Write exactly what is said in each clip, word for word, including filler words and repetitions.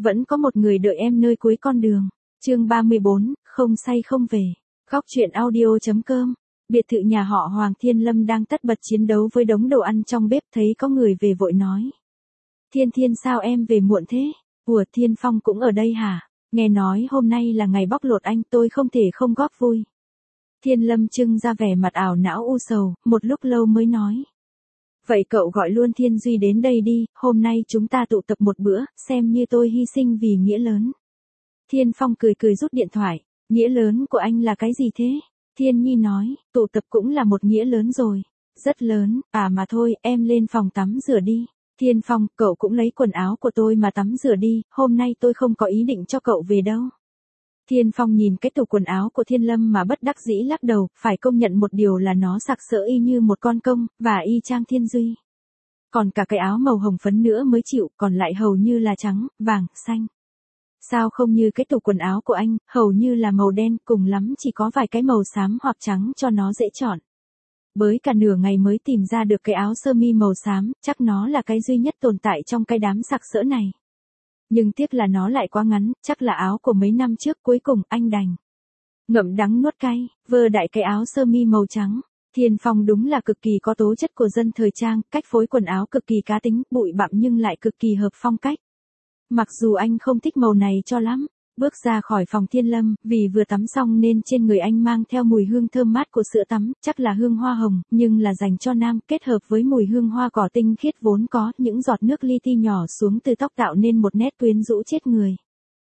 vẫn có một người đợi em nơi cuối con đường. Chương ba mươi bốn, không say không về. Góc truyện audio chấm com. Biệt thự nhà họ Hoàng Thiên Lâm đang tất bật chiến đấu với đống đồ ăn trong bếp, thấy có người về vội nói. Thiên Thiên sao em về muộn thế? Ủa Thiên Phong cũng ở đây hả? Nghe nói hôm nay là ngày bóc lột anh, tôi không thể không góp vui. Thiên Lâm trưng ra vẻ mặt ảo não u sầu, một lúc lâu mới nói. Vậy cậu gọi luôn Thiên Duy đến đây đi, hôm nay chúng ta tụ tập một bữa, xem như tôi hy sinh vì nghĩa lớn. Thiên Phong cười cười rút điện thoại, nghĩa lớn của anh là cái gì thế? Thiên Nhi nói, tụ tập cũng là một nghĩa lớn rồi. Rất lớn, à mà thôi, em lên phòng tắm rửa đi. Thiên Phong, cậu cũng lấy quần áo của tôi mà tắm rửa đi, hôm nay tôi không có ý định cho cậu về đâu. Thiên Phong nhìn cái tủ quần áo của Thiên Lâm mà bất đắc dĩ lắc đầu, phải công nhận một điều là nó sặc sỡ y như một con công, và y chang Thiên Duy. Còn cả cái áo màu hồng phấn nữa mới chịu, còn lại hầu như là trắng, vàng, xanh. Sao không như cái tủ quần áo của anh, hầu như là màu đen, cùng lắm chỉ có vài cái màu xám hoặc trắng cho nó dễ chọn. Bới cả nửa ngày mới tìm ra được cái áo sơ mi màu xám, chắc nó là cái duy nhất tồn tại trong cái đám sặc sỡ này. Nhưng tiếc là nó lại quá ngắn, chắc là áo của mấy năm trước, cuối cùng anh đành ngậm đắng nuốt cay, vơ đại cái áo sơ mi màu trắng. Thiên Phong đúng là cực kỳ có tố chất của dân thời trang, cách phối quần áo cực kỳ cá tính, bụi bặm nhưng lại cực kỳ hợp phong cách. Mặc dù anh không thích màu này cho lắm, bước ra khỏi phòng Thiên Lâm, vì vừa tắm xong nên trên người anh mang theo mùi hương thơm mát của sữa tắm, chắc là hương hoa hồng, nhưng là dành cho nam, kết hợp với mùi hương hoa cỏ tinh khiết vốn có, những giọt nước li ti nhỏ xuống từ tóc tạo nên một nét quyến rũ chết người.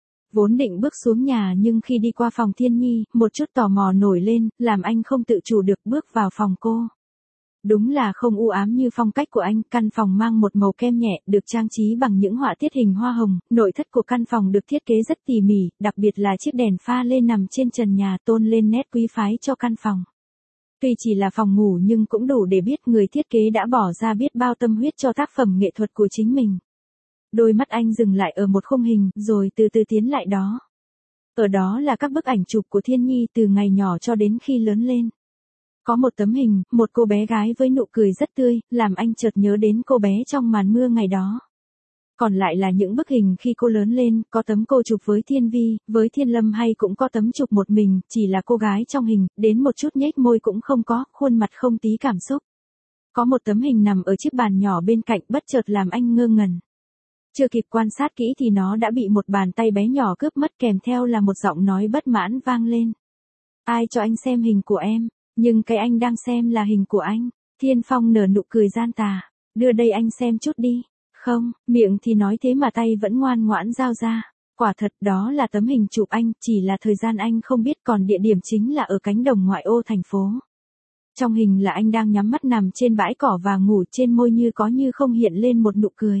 Vốn định bước xuống nhà nhưng khi đi qua phòng Thiên Nhi, một chút tò mò nổi lên, làm anh không tự chủ được bước vào phòng cô. Đúng là không u ám như phong cách của anh, căn phòng mang một màu kem nhẹ, được trang trí bằng những họa tiết hình hoa hồng, nội thất của căn phòng được thiết kế rất tỉ mỉ, đặc biệt là chiếc đèn pha lê nằm trên trần nhà tôn lên nét quý phái cho căn phòng. Tuy chỉ là phòng ngủ nhưng cũng đủ để biết người thiết kế đã bỏ ra biết bao tâm huyết cho tác phẩm nghệ thuật của chính mình. Đôi mắt anh dừng lại ở một khung hình, rồi từ từ tiến lại đó. Ở đó là các bức ảnh chụp của Thiên Nhi từ ngày nhỏ cho đến khi lớn lên. Có một tấm hình, một cô bé gái với nụ cười rất tươi, làm anh chợt nhớ đến cô bé trong màn mưa ngày đó. Còn lại là những bức hình khi cô lớn lên, có tấm cô chụp với Thiên Vi, với Thiên Lâm hay cũng có tấm chụp một mình, chỉ là cô gái trong hình, đến một chút nhếch môi cũng không có, khuôn mặt không tí cảm xúc. Có một tấm hình nằm ở chiếc bàn nhỏ bên cạnh bất chợt làm anh ngơ ngẩn. Chưa kịp quan sát kỹ thì nó đã bị một bàn tay bé nhỏ cướp mất, kèm theo là một giọng nói bất mãn vang lên. Ai cho anh xem hình của em? Nhưng cái anh đang xem là hình của anh. Thiên Phong nở nụ cười gian tà. Đưa đây anh xem chút đi. Không, miệng thì nói thế mà tay vẫn ngoan ngoãn giao ra. Quả thật đó là tấm hình chụp anh, chỉ là thời gian anh không biết, còn địa điểm chính là ở cánh đồng ngoại ô thành phố. Trong hình là anh đang nhắm mắt nằm trên bãi cỏ và ngủ, trên môi như có như không hiện lên một nụ cười.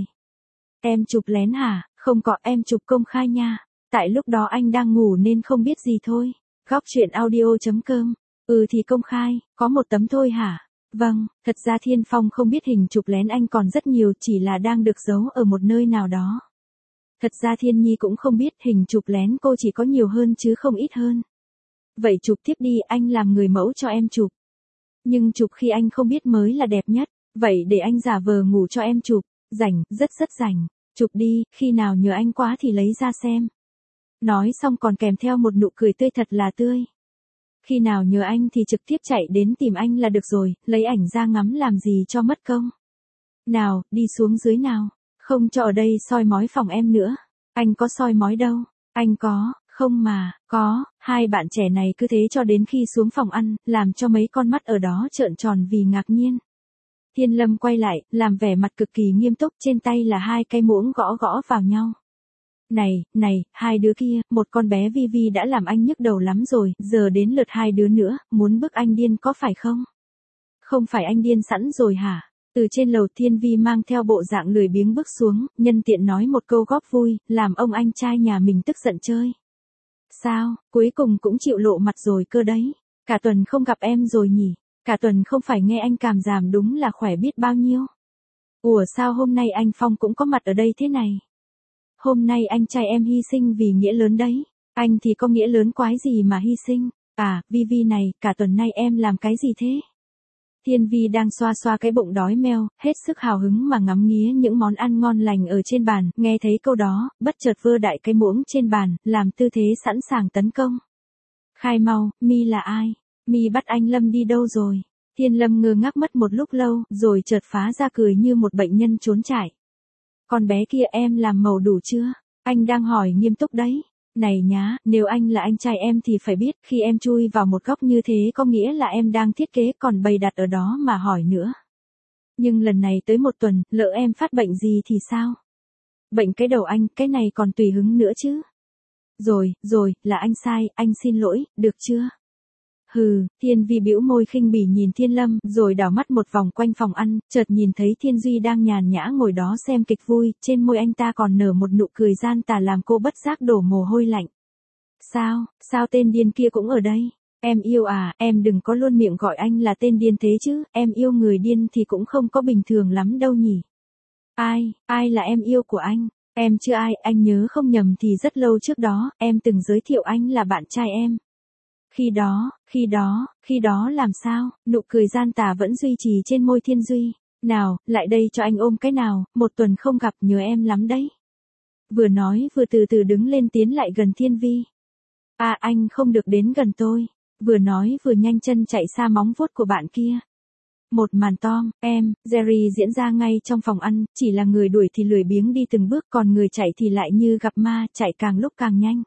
Em chụp lén hả? Không có, em chụp công khai nha. Tại lúc đó anh đang ngủ nên không biết gì thôi. Góc truyện audio chấm com. Ừ thì công khai, có một tấm thôi hả? Vâng, thật ra Thiên Phong không biết hình chụp lén anh còn rất nhiều, chỉ là đang được giấu ở một nơi nào đó. Thật ra Thiên Nhi cũng không biết hình chụp lén cô chỉ có nhiều hơn chứ không ít hơn. Vậy chụp tiếp đi, anh làm người mẫu cho em chụp. Nhưng chụp khi anh không biết mới là đẹp nhất, vậy để anh giả vờ ngủ cho em chụp, rảnh, rất rất rảnh, chụp đi, khi nào nhớ anh quá thì lấy ra xem. Nói xong còn kèm theo một nụ cười tươi thật là tươi. Khi nào nhớ anh thì trực tiếp chạy đến tìm anh là được rồi, lấy ảnh ra ngắm làm gì cho mất công. Nào, đi xuống dưới nào, không cho ở đây soi mói phòng em nữa. Anh có soi mói đâu, anh có, không mà, có, hai bạn trẻ này cứ thế cho đến khi xuống phòng ăn, làm cho mấy con mắt ở đó trợn tròn vì ngạc nhiên. Thiên Lâm quay lại, làm vẻ mặt cực kỳ nghiêm túc, trên tay là hai cây muỗng gõ gõ vào nhau. Này, này, hai đứa kia, một con bé Vi Vi đã làm anh nhức đầu lắm rồi, giờ đến lượt hai đứa nữa, muốn bức anh điên có phải không? Không phải anh điên sẵn rồi hả? Từ trên lầu Thiên Vi mang theo bộ dạng lười biếng bước xuống, nhân tiện nói một câu góp vui, làm ông anh trai nhà mình tức giận chơi. Sao, cuối cùng cũng chịu lộ mặt rồi cơ đấy, cả tuần không gặp em rồi nhỉ, cả tuần không phải nghe anh cảm giảm đúng là khỏe biết bao nhiêu. Ủa sao hôm nay anh Phong cũng có mặt ở đây thế này? Hôm nay anh trai em hy sinh vì nghĩa lớn đấy. Anh thì có nghĩa lớn quái gì mà hy sinh? À, Vi Vi này, cả tuần nay em làm cái gì thế? Thiên Vi đang xoa xoa cái bụng đói meo, hết sức hào hứng mà ngắm nghía những món ăn ngon lành ở trên bàn, nghe thấy câu đó, bất chợt vơ đại cái muỗng trên bàn, làm tư thế sẵn sàng tấn công. Khai mau, Mi là ai? Mi bắt anh Lâm đi đâu rồi? Thiên Lâm ngơ ngác mất một lúc lâu, rồi chợt phá ra cười như một bệnh nhân trốn chạy. Con bé kia em làm màu đủ chưa? Anh đang hỏi nghiêm túc đấy. Này nhá, nếu anh là anh trai em thì phải biết, khi em chui vào một góc như thế có nghĩa là em đang thiết kế còn bày đặt ở đó mà hỏi nữa. Nhưng lần này tới một tuần, lỡ em phát bệnh gì thì sao? Bệnh cái đầu anh, cái này còn tùy hứng nữa chứ. Rồi, rồi, là anh sai, anh xin lỗi, được chưa? Hừ, Thiên Vi bĩu môi khinh bỉ nhìn Thiên Lâm, rồi đảo mắt một vòng quanh phòng ăn, chợt nhìn thấy Thiên Duy đang nhàn nhã ngồi đó xem kịch vui, trên môi anh ta còn nở một nụ cười gian tà làm cô bất giác đổ mồ hôi lạnh. Sao, sao tên điên kia cũng ở đây? Em yêu à, em đừng có luôn miệng gọi anh là tên điên thế chứ, em yêu người điên thì cũng không có bình thường lắm đâu nhỉ. Ai, ai là em yêu của anh? Em chưa ai, anh nhớ không nhầm thì rất lâu trước đó, em từng giới thiệu anh là bạn trai em. Khi đó, khi đó, khi đó làm sao, nụ cười gian tà vẫn duy trì trên môi Thiên Duy. Nào, lại đây cho anh ôm cái nào, một tuần không gặp nhớ em lắm đấy. Vừa nói vừa từ từ đứng lên tiến lại gần Thiên Vi. À anh không được đến gần tôi. Vừa nói vừa nhanh chân chạy xa móng vuốt của bạn kia. Một màn Tom, em, Jerry diễn ra ngay trong phòng ăn, chỉ là người đuổi thì lười biếng đi từng bước còn người chạy thì lại như gặp ma, chạy càng lúc càng nhanh.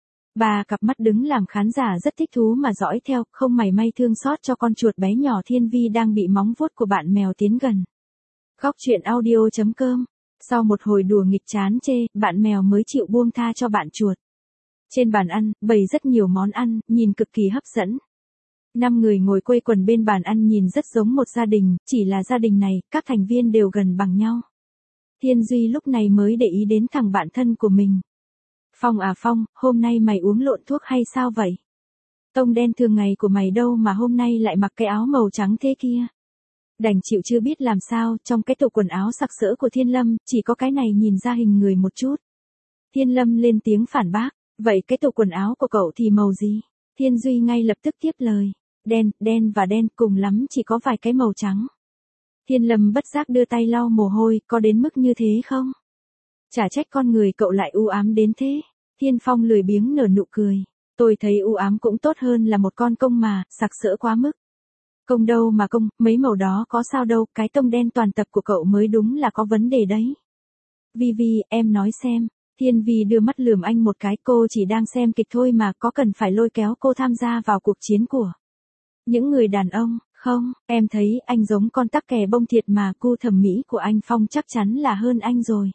Ba cặp mắt đứng làm khán giả rất thích thú mà dõi theo, không mảy may thương xót cho con chuột bé nhỏ Thiên Vi đang bị móng vuốt của bạn mèo tiến gần. Góc truyện audio chấm com. Sau một hồi đùa nghịch chán chê, bạn mèo mới chịu buông tha cho bạn chuột. Trên bàn ăn, bày rất nhiều món ăn, nhìn cực kỳ hấp dẫn. Năm người ngồi quây quần bên bàn ăn nhìn rất giống một gia đình, chỉ là gia đình này, các thành viên đều gần bằng nhau. Thiên Duy lúc này mới để ý đến thằng bạn thân của mình. Phong à Phong, hôm nay mày uống lộn thuốc hay sao vậy? Tông đen thường ngày của mày đâu mà hôm nay lại mặc cái áo màu trắng thế kia? Đành chịu chưa biết làm sao, trong cái tủ quần áo sặc sỡ của Thiên Lâm, chỉ có cái này nhìn ra hình người một chút. Thiên Lâm lên tiếng phản bác, vậy cái tủ quần áo của cậu thì màu gì? Thiên Duy ngay lập tức tiếp lời, đen, đen và đen cùng lắm chỉ có vài cái màu trắng. Thiên Lâm bất giác đưa tay lau mồ hôi, có đến mức như thế không? Chả trách con người cậu lại u ám đến thế. Thiên Phong lười biếng nở nụ cười. Tôi thấy u ám cũng tốt hơn là một con công mà, sặc sỡ quá mức. Công đâu mà công, mấy màu đó có sao đâu, cái tông đen toàn tập của cậu mới đúng là có vấn đề đấy. Vi Vi, em nói xem. Thiên Vi đưa mắt lườm anh một cái, cô chỉ đang xem kịch thôi mà, có cần phải lôi kéo cô tham gia vào cuộc chiến của những người đàn ông, không, em thấy anh giống con tắc kè bông thiệt mà, gu thẩm mỹ của anh Phong chắc chắn là hơn anh rồi.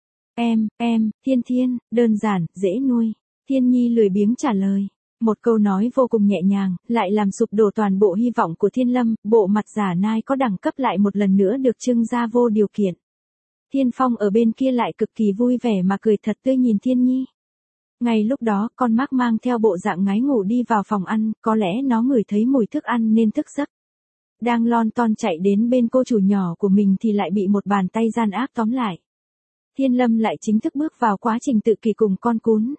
Em, em, Thiên Thiên, đơn giản, dễ nuôi. Thiên Nhi lười biếng trả lời. Một câu nói vô cùng nhẹ nhàng, lại làm sụp đổ toàn bộ hy vọng của Thiên Lâm, bộ mặt giả nai có đẳng cấp lại một lần nữa được trưng ra vô điều kiện. Thiên Phong ở bên kia lại cực kỳ vui vẻ mà cười thật tươi nhìn Thiên Nhi. Ngay lúc đó, con Mark mang theo bộ dạng ngái ngủ đi vào phòng ăn, có lẽ nó ngửi thấy mùi thức ăn nên thức giấc. Đang lon ton chạy đến bên cô chủ nhỏ của mình thì lại bị một bàn tay gian ác tóm lại. Thiên Lâm lại chính thức bước vào quá trình tự kỷ cùng con cún.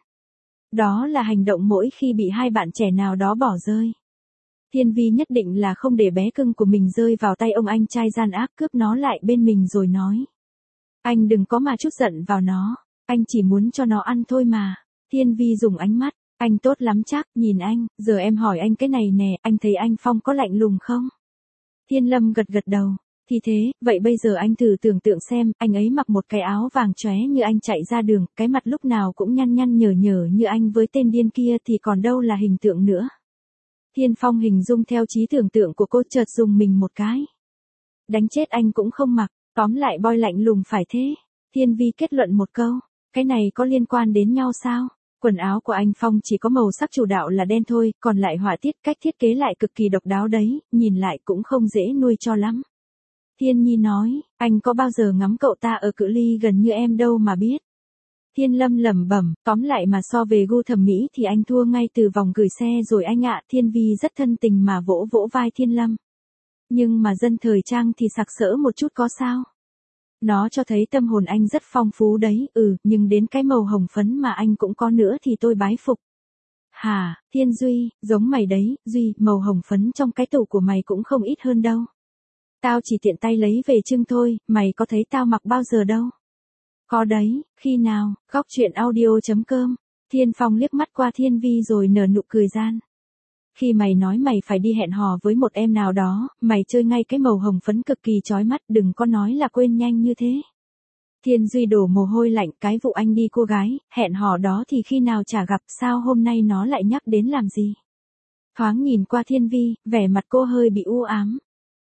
Đó là hành động mỗi khi bị hai bạn trẻ nào đó bỏ rơi. Thiên Vi nhất định là không để bé cưng của mình rơi vào tay ông anh trai gian ác, cướp nó lại bên mình rồi nói. Anh đừng có mà chút giận vào nó, anh chỉ muốn cho nó ăn thôi mà. Thiên Vi dùng ánh mắt, anh tốt lắm chắc, nhìn anh, giờ em hỏi anh cái này nè, anh thấy anh Phong có lạnh lùng không? Thiên Lâm gật gật đầu. Thì thế, vậy bây giờ anh thử tưởng tượng xem, anh ấy mặc một cái áo vàng chóe như anh chạy ra đường, cái mặt lúc nào cũng nhăn nhăn nhở nhở như anh với tên điên kia thì còn đâu là hình tượng nữa. Thiên Phong hình dung theo trí tưởng tượng của cô chợt dùng mình một cái. Đánh chết anh cũng không mặc, tóm lại boy lạnh lùng phải thế. Thiên Vi kết luận một câu, cái này có liên quan đến nhau sao? Quần áo của anh Phong chỉ có màu sắc chủ đạo là đen thôi, còn lại họa tiết cách thiết kế lại cực kỳ độc đáo đấy, nhìn lại cũng không dễ nuôi cho lắm. Thiên Nhi nói, anh có bao giờ ngắm cậu ta ở cự ly gần như em đâu mà biết. Thiên Lâm lẩm bẩm, tóm lại mà so về gu thẩm mỹ thì anh thua ngay từ vòng gửi xe rồi anh ạ. Thiên Vi rất thân tình mà vỗ vỗ vai Thiên Lâm. Nhưng mà dân thời trang thì sặc sỡ một chút có sao? Nó cho thấy tâm hồn anh rất phong phú đấy, ừ, nhưng đến cái màu hồng phấn mà anh cũng có nữa thì tôi bái phục. Hà, Thiên Duy, giống mày đấy, Duy, màu hồng phấn trong cái tủ của mày cũng không ít hơn đâu. Tao chỉ tiện tay lấy về trưng thôi, mày có thấy tao mặc bao giờ đâu. Có đấy, khi nào, góc chuyện audio.com. Thiên Phong liếc mắt qua Thiên Vi rồi nở nụ cười gian. Khi mày nói mày phải đi hẹn hò với một em nào đó, mày chơi ngay cái màu hồng phấn cực kỳ chói mắt, đừng có nói là quên nhanh như thế. Thiên Duy đổ mồ hôi lạnh, cái vụ anh đi cô gái, hẹn hò đó thì khi nào chả gặp, sao hôm nay nó lại nhắc đến làm gì. Thoáng nhìn qua Thiên Vi, vẻ mặt cô hơi bị u ám.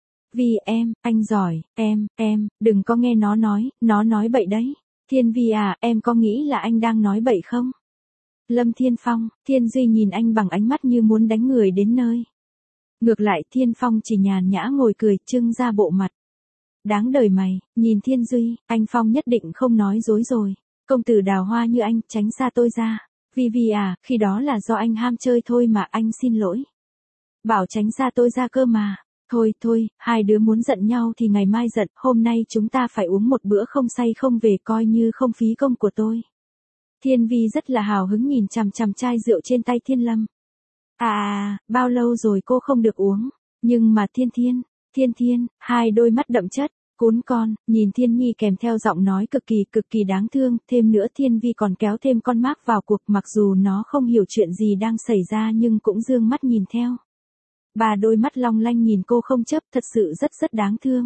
Vì em, anh giỏi, em, em, đừng có nghe nó nói, nó nói bậy đấy. Thiên Vi à, em có nghĩ là anh đang nói bậy không? Lâm Thiên Phong, Thiên Duy nhìn anh bằng ánh mắt như muốn đánh người đến nơi. Ngược lại Thiên Phong chỉ nhàn nhã ngồi cười, trưng ra bộ mặt. Đáng đời mày, nhìn Thiên Duy, anh Phong nhất định không nói dối rồi. Công tử đào hoa như anh, tránh xa tôi ra. Vì vì à, khi đó là do anh ham chơi thôi mà, anh xin lỗi. Bảo tránh xa tôi ra cơ mà. Thôi thôi, hai đứa muốn giận nhau thì ngày mai giận, hôm nay chúng ta phải uống một bữa không say không về, coi như không phí công của tôi. Thiên Vi rất là hào hứng nhìn chằm chằm chai rượu trên tay Thiên Lâm. À à, bao lâu rồi cô không được uống, nhưng mà Thiên Thiên, Thiên Thiên, hai đôi mắt đậm chất, cún con, nhìn Thiên Nhi kèm theo giọng nói cực kỳ cực kỳ đáng thương, thêm nữa Thiên Vi còn kéo thêm con Mark vào cuộc, mặc dù nó không hiểu chuyện gì đang xảy ra nhưng cũng dương mắt nhìn theo. Ba đôi mắt long lanh nhìn cô không chớp, thật sự rất rất đáng thương.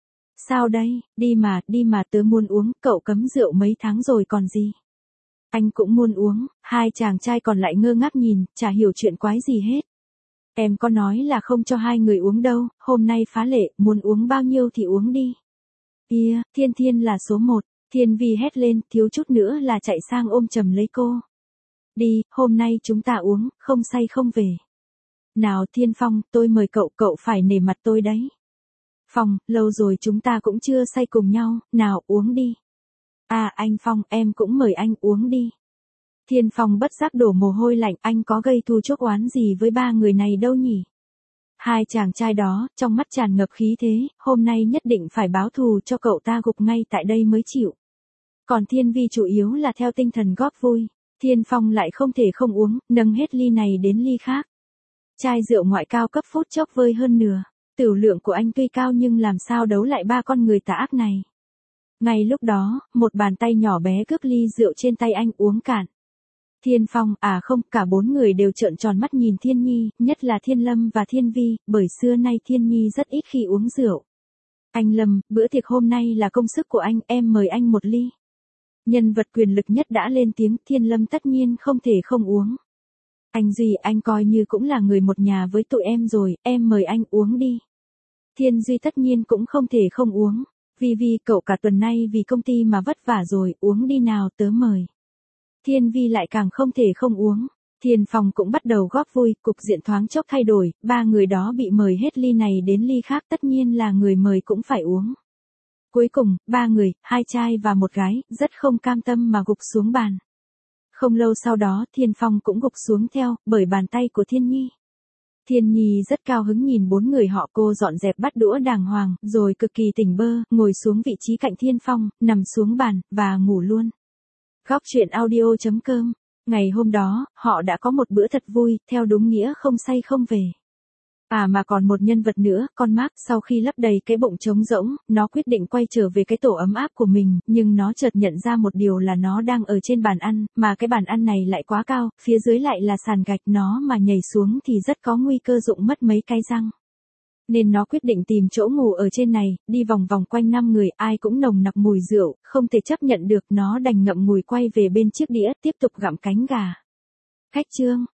Sao đây, đi mà, đi mà, tớ muốn uống, cậu cấm rượu mấy tháng rồi còn gì. Anh cũng muốn uống, hai chàng trai còn lại ngơ ngác nhìn, chả hiểu chuyện quái gì hết. Em có nói là không cho hai người uống đâu, hôm nay phá lệ, muốn uống bao nhiêu thì uống đi. Yeah, Thiên Thiên là số một, Thiên Vi hét lên, thiếu chút nữa là chạy sang ôm chầm lấy cô. Đi, hôm nay chúng ta uống, không say không về. Nào Thiên Phong, tôi mời cậu, cậu phải nể mặt tôi đấy. Phong, lâu rồi chúng ta cũng chưa say cùng nhau, nào uống đi. À anh Phong, em cũng mời anh uống đi. Thiên Phong bất giác đổ mồ hôi lạnh, anh có gây thù chuốc oán gì với ba người này đâu nhỉ. Hai chàng trai đó, trong mắt tràn ngập khí thế, hôm nay nhất định phải báo thù cho cậu ta gục ngay tại đây mới chịu. Còn Thiên Vi chủ yếu là theo tinh thần góp vui, Thiên Phong lại không thể không uống, nâng hết ly này đến ly khác. Chai rượu ngoại cao cấp phút chốc vơi hơn nửa, tửu lượng của anh tuy cao nhưng làm sao đấu lại ba con người tà ác này. Ngay lúc đó, một bàn tay nhỏ bé cướp ly rượu trên tay anh uống cạn. Thiên Phong, à không, cả bốn người đều trợn tròn mắt nhìn Thiên Nhi, nhất là Thiên Lâm và Thiên Vi, bởi xưa nay Thiên Nhi rất ít khi uống rượu. Anh Lâm, bữa tiệc hôm nay là công sức của anh, em mời anh một ly. Nhân vật quyền lực nhất đã lên tiếng, Thiên Lâm tất nhiên không thể không uống. Anh Duy, anh coi như cũng là người một nhà với tụi em rồi, em mời anh uống đi. Thiên Duy tất nhiên cũng không thể không uống. Vì vì cậu cả tuần nay vì công ty mà vất vả rồi, uống đi nào, tớ mời. Thiên Vi lại càng không thể không uống. Thiên Phong cũng bắt đầu góp vui, cục diện thoáng chốc thay đổi, ba người đó bị mời hết ly này đến ly khác, tất nhiên là người mời cũng phải uống. Cuối cùng, ba người, hai trai và một gái, rất không cam tâm mà gục xuống bàn. Không lâu sau đó Thiên Phong cũng gục xuống theo, bởi bàn tay của Thiên Nhi. Thiên Nhi rất cao hứng nhìn bốn người họ, cô dọn dẹp bát đũa đàng hoàng, rồi cực kỳ tỉnh bơ, ngồi xuống vị trí cạnh Thiên Phong, nằm xuống bàn, và ngủ luôn. Góc chuyện audio.com. Ngày hôm đó, họ đã có một bữa thật vui, theo đúng nghĩa không say không về. À mà còn một nhân vật nữa, con Mark, sau khi lấp đầy cái bụng trống rỗng, nó quyết định quay trở về cái tổ ấm áp của mình, nhưng nó chợt nhận ra một điều là nó đang ở trên bàn ăn, mà cái bàn ăn này lại quá cao, phía dưới lại là sàn gạch, nó mà nhảy xuống thì rất có nguy cơ rụng mất mấy cái răng. Nên nó quyết định tìm chỗ ngủ ở trên này, đi vòng vòng quanh năm người, ai cũng nồng nặc mùi rượu, không thể chấp nhận được, nó đành ngậm ngùi quay về bên chiếc đĩa, tiếp tục gặm cánh gà. Khách trương.